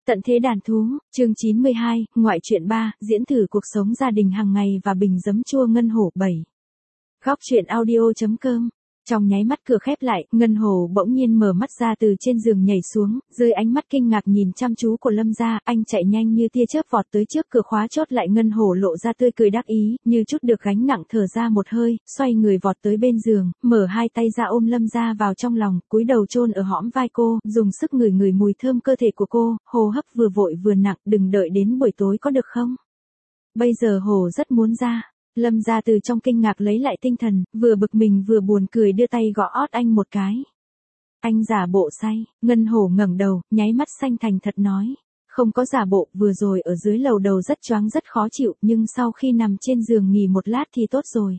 Tận thế đàn thú, chương 92, ngoại truyện 3, diễn thử cuộc sống gia đình hàng ngày và bình giấm chua ngân hổ 7. Góc truyện audio.com. Trong nháy mắt cửa khép lại, Ngân Hổ bỗng nhiên mở mắt ra từ trên giường nhảy xuống, dưới ánh mắt kinh ngạc nhìn chăm chú của Lâm gia, anh chạy nhanh như tia chớp vọt tới trước cửa khóa chốt lại. Ngân Hổ lộ ra tươi cười đắc ý, như chút được gánh nặng thở ra một hơi, xoay người vọt tới bên giường, mở hai tay ra ôm Lâm gia vào trong lòng, cúi đầu chôn ở hõm vai cô, dùng sức ngửi ngửi mùi thơm cơ thể của cô, hô hấp vừa vội vừa nặng, đừng đợi đến buổi tối có được không? Bây giờ Hổ rất muốn ra. Lâm gia từ trong kinh ngạc lấy lại tinh thần, vừa bực mình vừa buồn cười đưa tay gõ ót anh một cái. Anh giả bộ say, Ngân Hổ ngẩng đầu, nháy mắt xanh thành thật nói. Không có giả bộ, vừa rồi ở dưới lầu đầu rất choáng rất khó chịu, nhưng sau khi nằm trên giường nghỉ một lát thì tốt rồi.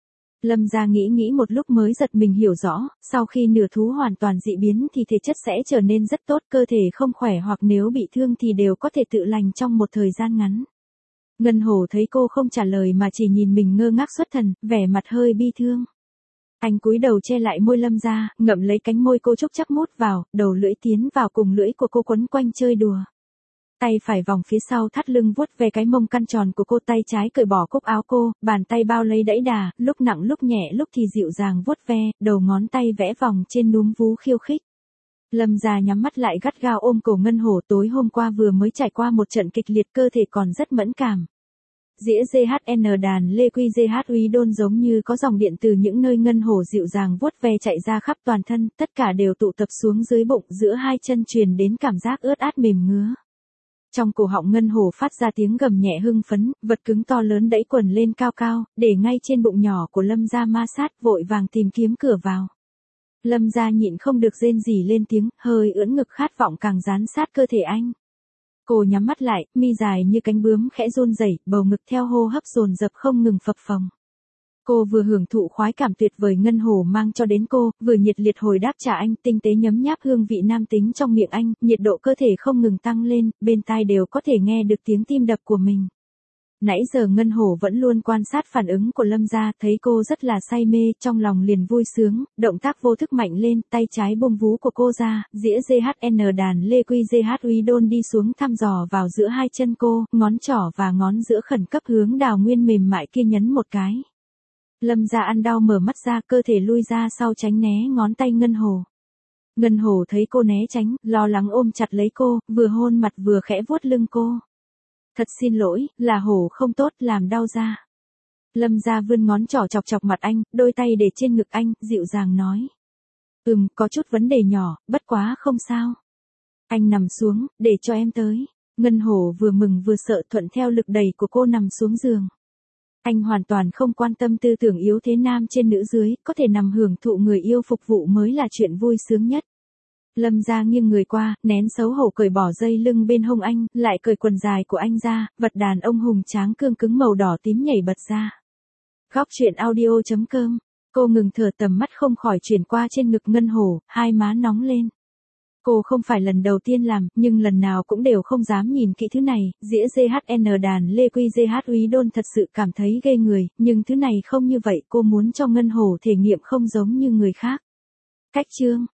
Lâm gia nghĩ một lúc mới giật mình hiểu rõ, sau khi nửa thú hoàn toàn dị biến thì thể chất sẽ trở nên rất tốt, cơ thể không khỏe hoặc nếu bị thương thì đều có thể tự lành trong một thời gian ngắn. Ngân Hổ thấy cô không trả lời mà chỉ nhìn mình ngơ ngác xuất thần, vẻ mặt hơi bi thương. Anh cúi đầu che lại môi Lâm gia, ngậm lấy cánh môi cô chúc chắc mút vào, đầu lưỡi tiến vào cùng lưỡi của cô quấn quanh chơi đùa. Tay phải vòng phía sau thắt lưng vuốt về cái mông căn tròn của cô, tay trái cởi bỏ cúc áo cô, bàn tay bao lấy đẫy đà, lúc nặng lúc nhẹ lúc thì dịu dàng vuốt ve, đầu ngón tay vẽ vòng trên núm vú khiêu khích. Lâm gia nhắm mắt lại gắt gao ôm cổ Ngân Hổ, tối hôm qua vừa mới trải qua một trận kịch liệt, cơ thể còn rất mẫn cảm. Dĩa GHN đàn lê quy GH uy đôn giống như có dòng điện từ những nơi Ngân Hổ dịu dàng vuốt ve chạy ra khắp toàn thân, tất cả đều tụ tập xuống dưới bụng, giữa hai chân truyền đến cảm giác ướt át mềm ngứa. Trong cổ họng Ngân Hổ phát ra tiếng gầm nhẹ hưng phấn, vật cứng to lớn đẩy quần lên cao cao, để ngay trên bụng nhỏ của Lâm gia ma sát, vội vàng tìm kiếm cửa vào. Lâm gia nhịn không được rên rỉ lên tiếng, hơi ưỡn ngực khát vọng càng dán sát cơ thể anh. Cô nhắm mắt lại, mi dài như cánh bướm khẽ run rẩy, bầu ngực theo hô hấp dồn dập không ngừng phập phồng. Cô vừa hưởng thụ khoái cảm tuyệt vời Ngân Hổ mang cho đến cô, vừa nhiệt liệt hồi đáp trả anh, tinh tế nhấm nháp hương vị nam tính trong miệng anh, nhiệt độ cơ thể không ngừng tăng lên, bên tai đều có thể nghe được tiếng tim đập của mình. Nãy giờ Ngân Hổ vẫn luôn quan sát phản ứng của Lâm gia, thấy cô rất là say mê, trong lòng liền vui sướng, động tác vô thức mạnh lên, tay trái buông vú của cô ra, dĩa GHN đàn lê quy GH uy đôn đi xuống thăm dò vào giữa hai chân cô, ngón trỏ và ngón giữa khẩn cấp hướng đào nguyên mềm mại kia nhấn một cái. Lâm gia ăn đau mở mắt ra, cơ thể lui ra sau tránh né ngón tay Ngân Hổ. Ngân Hổ thấy cô né tránh, lo lắng ôm chặt lấy cô, vừa hôn mặt vừa khẽ vuốt lưng cô. Thật xin lỗi, là Hổ không tốt, làm đau da. Lâm gia vươn ngón trỏ chọc chọc mặt anh, đôi tay để trên ngực anh, dịu dàng nói. Có chút vấn đề nhỏ, bất quá không sao. Anh nằm xuống, để cho em tới. Ngân Hổ vừa mừng vừa sợ thuận theo lực đẩy của cô nằm xuống giường. Anh hoàn toàn không quan tâm tư tưởng yếu thế nam trên nữ dưới, có thể nằm hưởng thụ người yêu phục vụ mới là chuyện vui sướng nhất. Lâm gia nghiêng người qua, nén xấu hổ cởi bỏ dây lưng bên hông anh, lại cởi quần dài của anh ra, vật đàn ông hùng tráng cương cứng màu đỏ tím nhảy bật ra. Góc truyện audio.com. Cô ngừng thở, tầm mắt không khỏi chuyển qua trên ngực Ngân Hổ, hai má nóng lên. Cô không phải lần đầu tiên làm, nhưng lần nào cũng đều không dám nhìn kỹ thứ này, dĩa GHN đàn lê quy GH uy đôn thật sự cảm thấy ghê người, nhưng thứ này không như vậy, cô muốn cho Ngân Hổ thể nghiệm không giống như người khác. Cách chương.